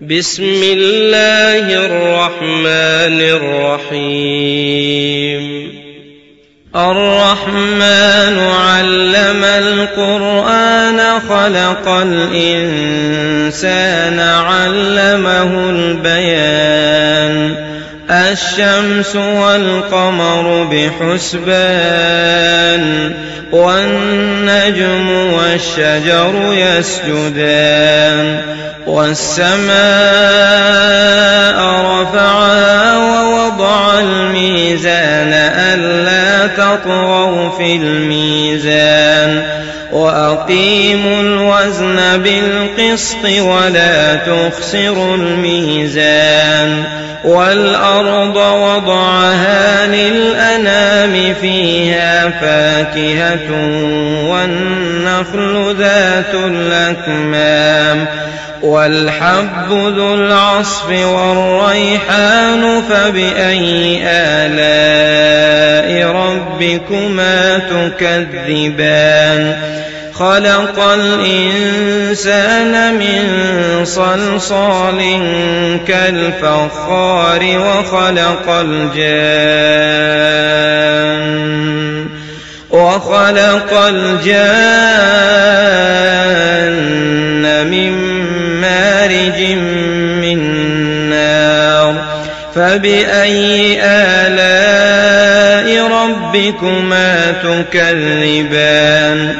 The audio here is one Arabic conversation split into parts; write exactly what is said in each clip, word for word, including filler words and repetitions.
بسم الله الرحمن الرحيم الرحمن علم القرآن خلق الإنسان علمه البيان الشمس والقمر بحسبان والنجم والشجر يسجدان والسماء رفعها ووضع الميزان ألا تطغوا في الميزان وأقيموا الوزن بالقسط ولا تخسروا الميزان والأرض وضعها للأنام فيها فاكهة والنخل ذات الأكمام والحب ذو العصف والريحان فبأي آلاء ربكما تكذبان خلق الإنسان من صلصال كالفخار وخلق الجان وخلق الجان من مارج من نار فبأي آلاء ربكما تكذبان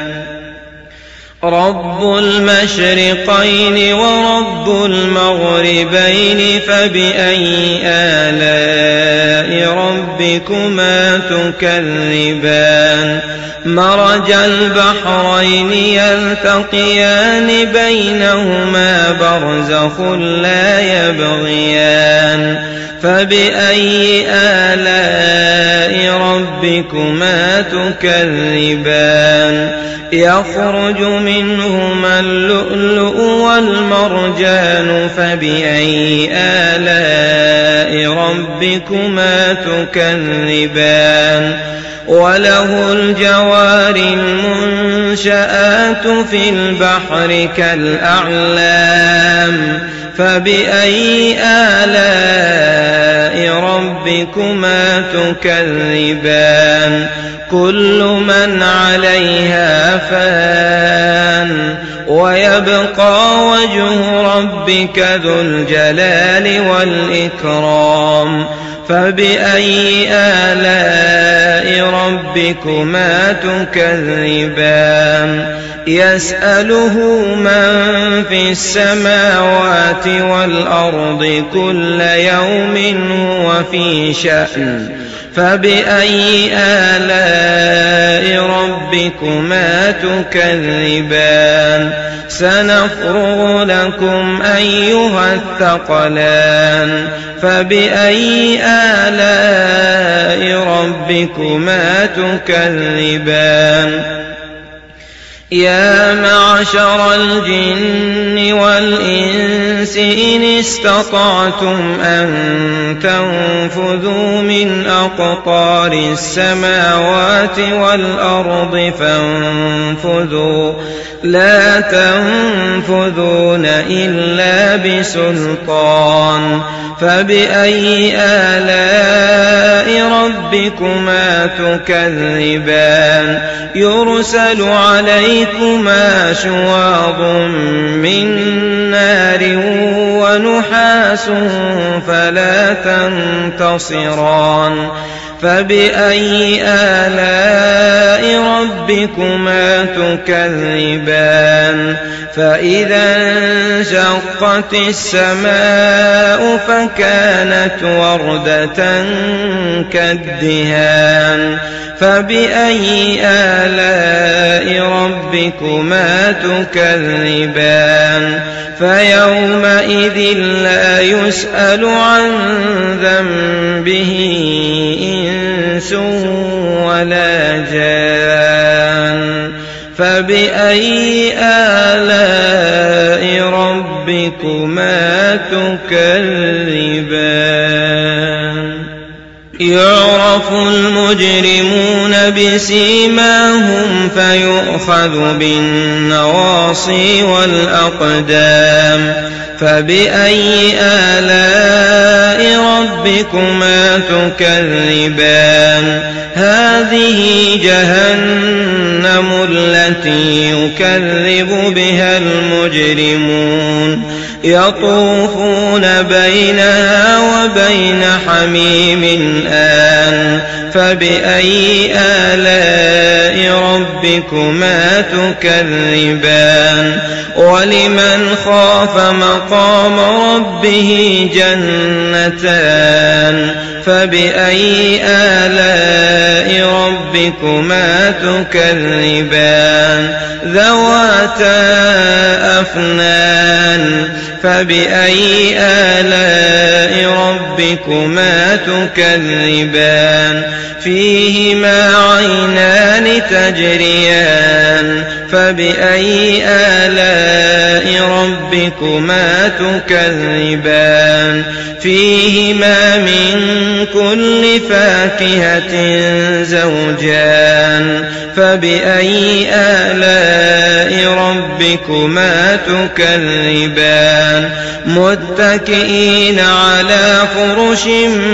رب المشرقين ورب المغربين فبأي آلاء ربكما تكذبان مرج البحرين يلتقيان بينهما برزخ لا يبغيان فبأي آلاء ربكما تكذبان يخرج منهما اللؤلؤ والمرجان فبأي آلاء ربكما تكذبان وله الجوار المنشآت في البحر كالأعلام فبأي آلاء ربكما تكذبان كل من عليها فان ويبقى وجه ربك ذو الجلال والإكرام فبأي آلاء ربكما تكذبان يسأله من في السماوات والأرض كل يوم هو في شأن فبأي آلاء ربكما تكذبان سنفرغ لكم أيها الثقلان فبأي آلاء ربكما تكذبان يا معشر الجن والإنس إن استطعتم أن تنفذوا من أقطار السماوات والأرض فانفذوا لا تنفذون إلا بسلطان فبأي آلاء ربكما تكذبان يرسل عليكما شواظ من نار ونحاس فلا تنتصران فبأي آلاء ربكما تكذبان فإذا انشقت السماء فكانت وردة كالدهان فبأي آلاء ربكما تكذبان فيومئذ لا يسأل عن ذنبه إنس ولا جان فبأي آلاء ربكما تكذبان يعرف المجرمون بسيماهم فيؤخذ بالنواصي والأقدام فبأي آلاء ربكما تكذبان هذه جهنم التي يكذب بها المجرمون يطوفون بينها وبين حميم آن فبأي آلاء ربكما تكذبان ولمن خاف مقام ربه جنتان فبأي آلاء ربكما تكذبان ذواتا أفنان فبأي آلاء ربكما تكذبان فيهما عينان تجريان فبأي آلاء ربكما تكذبان فيهما من كل فاكهة زوجان فبأي آلاء ربكما تكذبان متكئين على فرش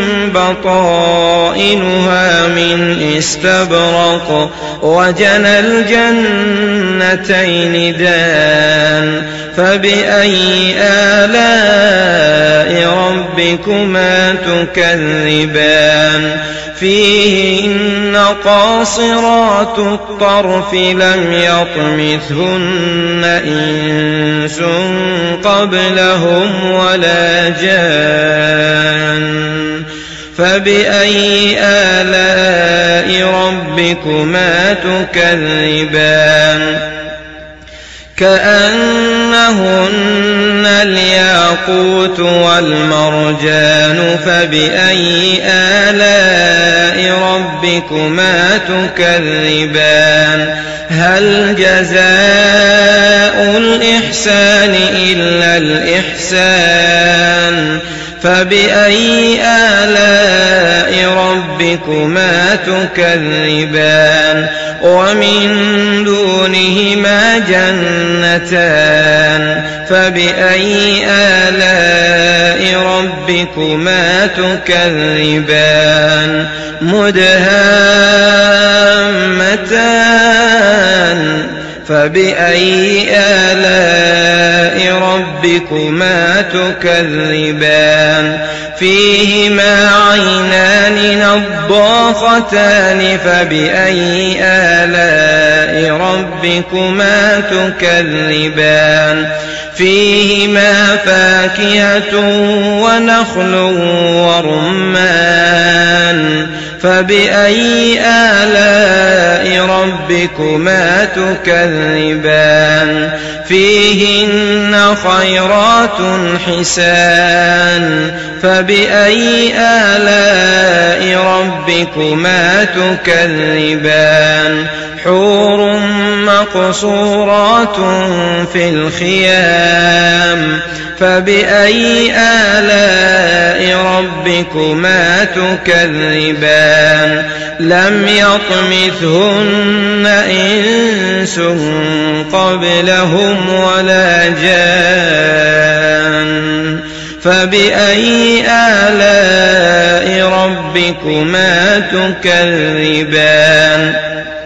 بطائنها من استبرق وجنى الجنتين دان فبأي آلاء ربكما تكذبان فيهن قاصرات الطرف لم يطمثهن إنس قبلهم ولا جان فبأي آلاء ربكما تكذبان كأنهن الياقوت والمرجان فبأي آلاء ربكما تكذبان هل جزاء الإحسان إلا الإحسان فبأي آلاء ربكما تكذبان ومن دونهما جنتان فبأي آلاء ربكما تكذبان مدهامتان فبأي آلاء ربكما تكذبان فيهما عينان نضاختان فبأي آلاء ربكما تكذبان فيهما فاكهة ونخل ورمان فبأي آلاء ربكما تكذبان فيهن خيرات حسان فبأي آلاء ربكما تكذبان حور مقصورات في الخيام فبأي آلاء ربكما تكذبان لم يطمثهن إنس قبلهم ولا جان فبأي آلاء ربكما تكذبان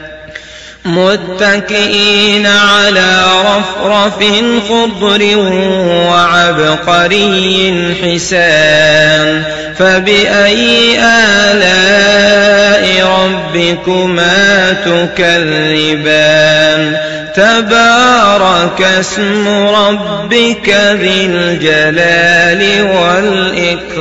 متكئين على رفرف خضر وعبقري حسان فبأي آلاء ربكما تكذبان تبارك اسم ربك ذي الجلال والإكرام